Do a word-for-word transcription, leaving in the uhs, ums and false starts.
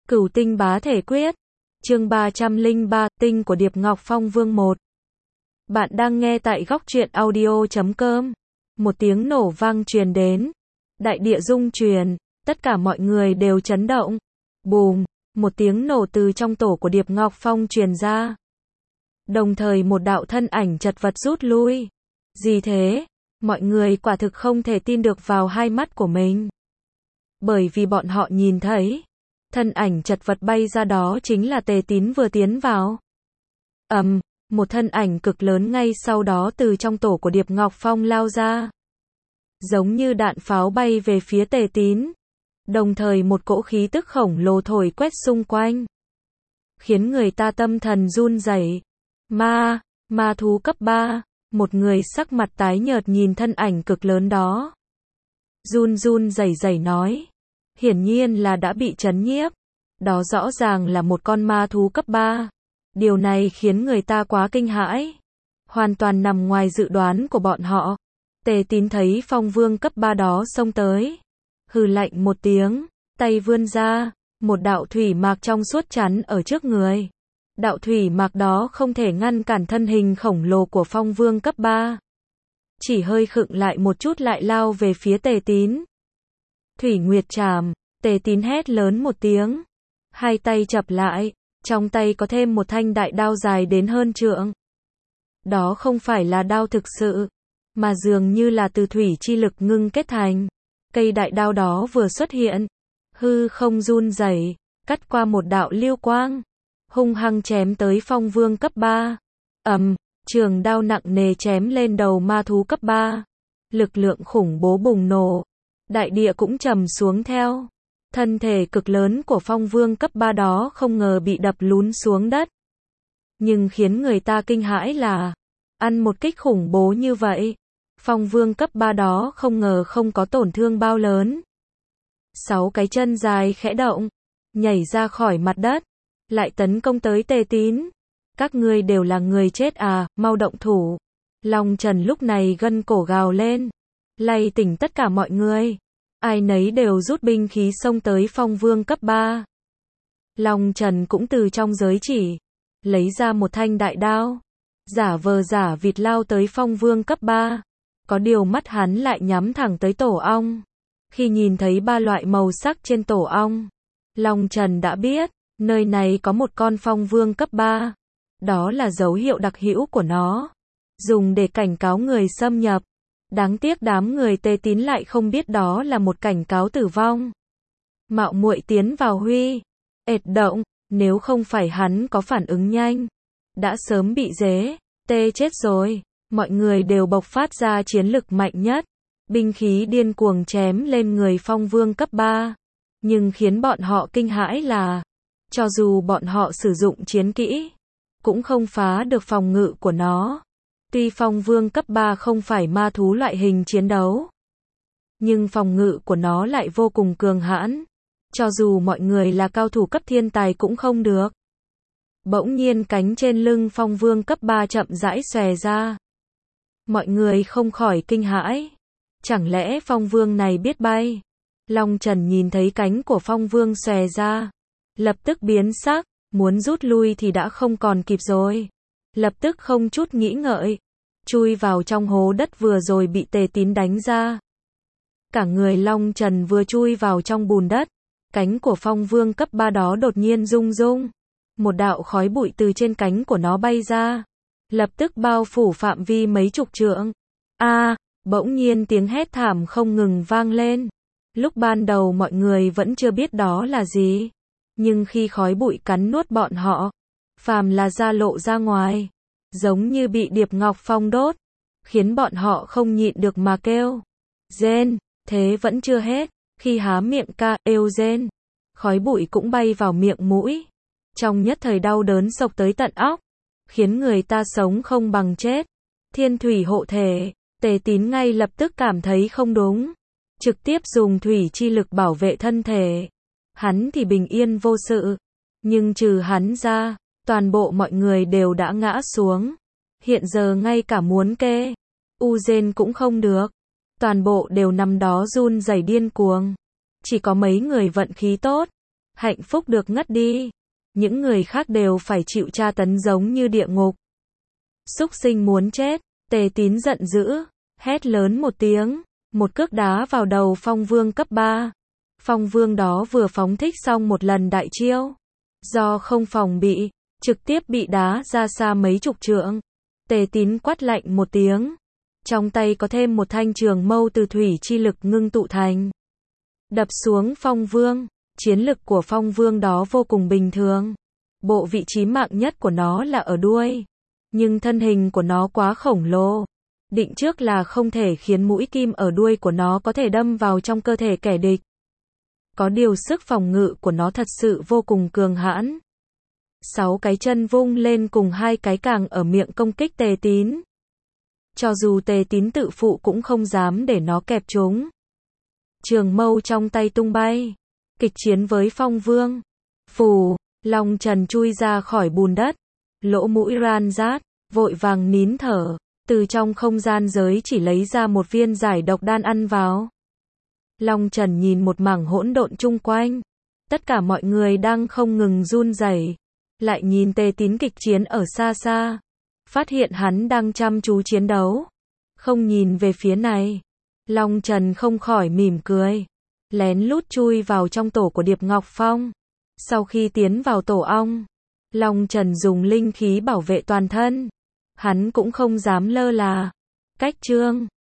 Cửu tinh bá thể quyết. Chương ba trăm lẻ ba, tinh của Điệp Ngọc Phong Vương một. Bạn đang nghe tại góc truyện audio chấm com. Một tiếng nổ vang truyền đến. Đại địa rung chuyển, tất cả mọi người đều chấn động. Bùm, một tiếng nổ từ trong tổ của Điệp Ngọc Phong truyền ra. Đồng thời một đạo thân ảnh chật vật rút lui. Gì thế? Mọi người quả thực không thể tin được vào hai mắt của mình. Bởi vì bọn họ nhìn thấy, thân ảnh chật vật bay ra đó chính là Tề Tín vừa tiến vào. Ầm, um, một thân ảnh cực lớn ngay sau đó từ trong tổ của Điệp Ngọc Phong lao ra. Giống như đạn pháo bay về phía Tề Tín. Đồng thời một cỗ khí tức khổng lồ thổi quét xung quanh. Khiến người ta tâm thần run rẩy. Ma, ma thú cấp ba, một người sắc mặt tái nhợt nhìn thân ảnh cực lớn đó. Run run rẩy rẩy nói. Hiển nhiên là đã bị chấn nhiếp. Đó rõ ràng là một con ma thú cấp ba. Điều này khiến người ta quá kinh hãi. Hoàn toàn nằm ngoài dự đoán của bọn họ. Tề Tín thấy Phong Vương cấp ba đó xông tới. Hừ lạnh một tiếng, tay vươn ra, một đạo thủy mạc trong suốt chắn ở trước người. Đạo thủy mạc đó không thể ngăn cản thân hình khổng lồ của Phong Vương cấp ba. Chỉ hơi khựng lại một chút lại lao về phía Tề Tín. Thủy Nguyệt Trảm, Tề Tín hét lớn một tiếng. Hai tay chập lại, trong tay có thêm một thanh đại đao dài đến hơn trượng. Đó không phải là đao thực sự, mà dường như là từ thủy chi lực ngưng kết thành. Cây đại đao đó vừa xuất hiện, hư không run rẩy, cắt qua một đạo lưu quang, hung hăng chém tới Phong Vương cấp ba. Ầm, trường đao nặng nề chém lên đầu ma thú cấp ba. Lực lượng khủng bố bùng nổ, đại địa cũng trầm xuống theo. Thân thể cực lớn của Phong Vương cấp ba đó không ngờ bị đập lún xuống đất. Nhưng khiến người ta kinh hãi là, ăn một kích khủng bố như vậy, Phong Vương cấp ba đó không ngờ không có tổn thương bao lớn. Sáu cái chân dài khẽ động, nhảy ra khỏi mặt đất, lại tấn công tới Tề Tín. Các ngươi đều là người chết à, mau động thủ. Long Trần lúc này gân cổ gào lên, lay tỉnh tất cả mọi người. Ai nấy đều rút binh khí xông tới Phong Vương cấp ba. Long Trần cũng từ trong giới chỉ, lấy ra một thanh đại đao, giả vờ giả vịt lao tới Phong Vương cấp ba. Có điều mắt hắn lại nhắm thẳng tới tổ ong. Khi nhìn thấy ba loại màu sắc trên tổ ong, Long Trần đã biết, nơi này có một con Phong Vương cấp ba. Đó là dấu hiệu đặc hữu của nó, dùng để cảnh cáo người xâm nhập. Đáng tiếc đám người Tề Tín lại không biết đó là một cảnh cáo tử vong. Mạo muội tiến vào huy, ệt động, nếu không phải hắn có phản ứng nhanh, đã sớm bị dế, tê chết rồi. Mọi người đều bộc phát ra chiến lực mạnh nhất, binh khí điên cuồng chém lên người Phong Vương cấp ba. Nhưng khiến bọn họ kinh hãi là, cho dù bọn họ sử dụng chiến kỹ, cũng không phá được phòng ngự của nó. Tuy Phong Vương cấp ba không phải ma thú loại hình chiến đấu, nhưng phòng ngự của nó lại vô cùng cường hãn. Cho dù mọi người là cao thủ cấp thiên tài cũng không được. Bỗng nhiên cánh trên lưng Phong Vương cấp ba chậm rãi xòe ra. Mọi người không khỏi kinh hãi. Chẳng lẽ Phong Vương này biết bay? Long Trần nhìn thấy cánh của Phong Vương xòe ra, lập tức biến sắc, muốn rút lui thì đã không còn kịp rồi. Lập tức không chút nghĩ ngợi, chui vào trong hố đất vừa rồi bị Tề Tín đánh ra. Cả người Long Trần vừa chui vào trong bùn đất, cánh của Phong Vương cấp ba đó đột nhiên rung rung. Một đạo khói bụi từ trên cánh của nó bay ra, lập tức bao phủ phạm vi mấy chục trượng. A, à, bỗng nhiên tiếng hét thảm không ngừng vang lên. Lúc ban đầu mọi người vẫn chưa biết đó là gì, nhưng khi khói bụi cắn nuốt bọn họ, phàm là da lộ ra ngoài, giống như bị Điệp Ngọc Phong đốt, khiến bọn họ không nhịn được mà kêu rên. Thế vẫn chưa hết, khi há miệng ca êu rên, khói bụi cũng bay vào miệng mũi, trong nhất thời đau đớn xộc tới tận óc, khiến người ta sống không bằng chết. Thiên thủy hộ thể, Tề Tín ngay lập tức cảm thấy không đúng, trực tiếp dùng thủy chi lực bảo vệ thân thể. Hắn thì bình yên vô sự, nhưng trừ hắn ra, toàn bộ mọi người đều đã ngã xuống. Hiện giờ ngay cả muốn kê u rên cũng không được, toàn bộ đều nằm đó run rẩy điên cuồng. Chỉ có mấy người vận khí tốt, hạnh phúc được ngất đi. Những người khác đều phải chịu tra tấn giống như địa ngục. Súc sinh muốn chết, Tề Tín giận dữ, hét lớn một tiếng, một cước đá vào đầu Phong Vương cấp ba. Phong Vương đó vừa phóng thích xong một lần đại chiêu, do không phòng bị, trực tiếp bị đá ra xa mấy chục trượng. Tề Tín quát lạnh một tiếng, trong tay có thêm một thanh trường mâu từ thủy chi lực ngưng tụ thành, đập xuống Phong Vương. Chiến lực của Phong Vương đó vô cùng bình thường. Bộ vị chí mạng nhất của nó là ở đuôi, nhưng thân hình của nó quá khổng lồ. Định trước là không thể khiến mũi kim ở đuôi của nó có thể đâm vào trong cơ thể kẻ địch. Có điều sức phòng ngự của nó thật sự vô cùng cường hãn. Sáu cái chân vung lên cùng hai cái càng ở miệng công kích Tề Tín. Cho dù Tề Tín tự phụ cũng không dám để nó kẹp chúng. Trường mâu trong tay tung bay, kịch chiến với Phong Vương. Phù, Long Trần chui ra khỏi bùn đất, lỗ mũi ran rát, vội vàng nín thở, từ trong không gian giới chỉ lấy ra một viên giải độc đan ăn vào. Long Trần nhìn một mảng hỗn độn chung quanh, tất cả mọi người đang không ngừng run rẩy, lại nhìn Tề Tín kịch chiến ở xa xa, phát hiện hắn đang chăm chú chiến đấu, không nhìn về phía này. Long Trần không khỏi mỉm cười, lén lút chui vào trong tổ của Điệp Ngọc Phong. Sau khi tiến vào tổ ong, Long Trần dùng linh khí bảo vệ toàn thân. Hắn cũng không dám lơ là. Cách chương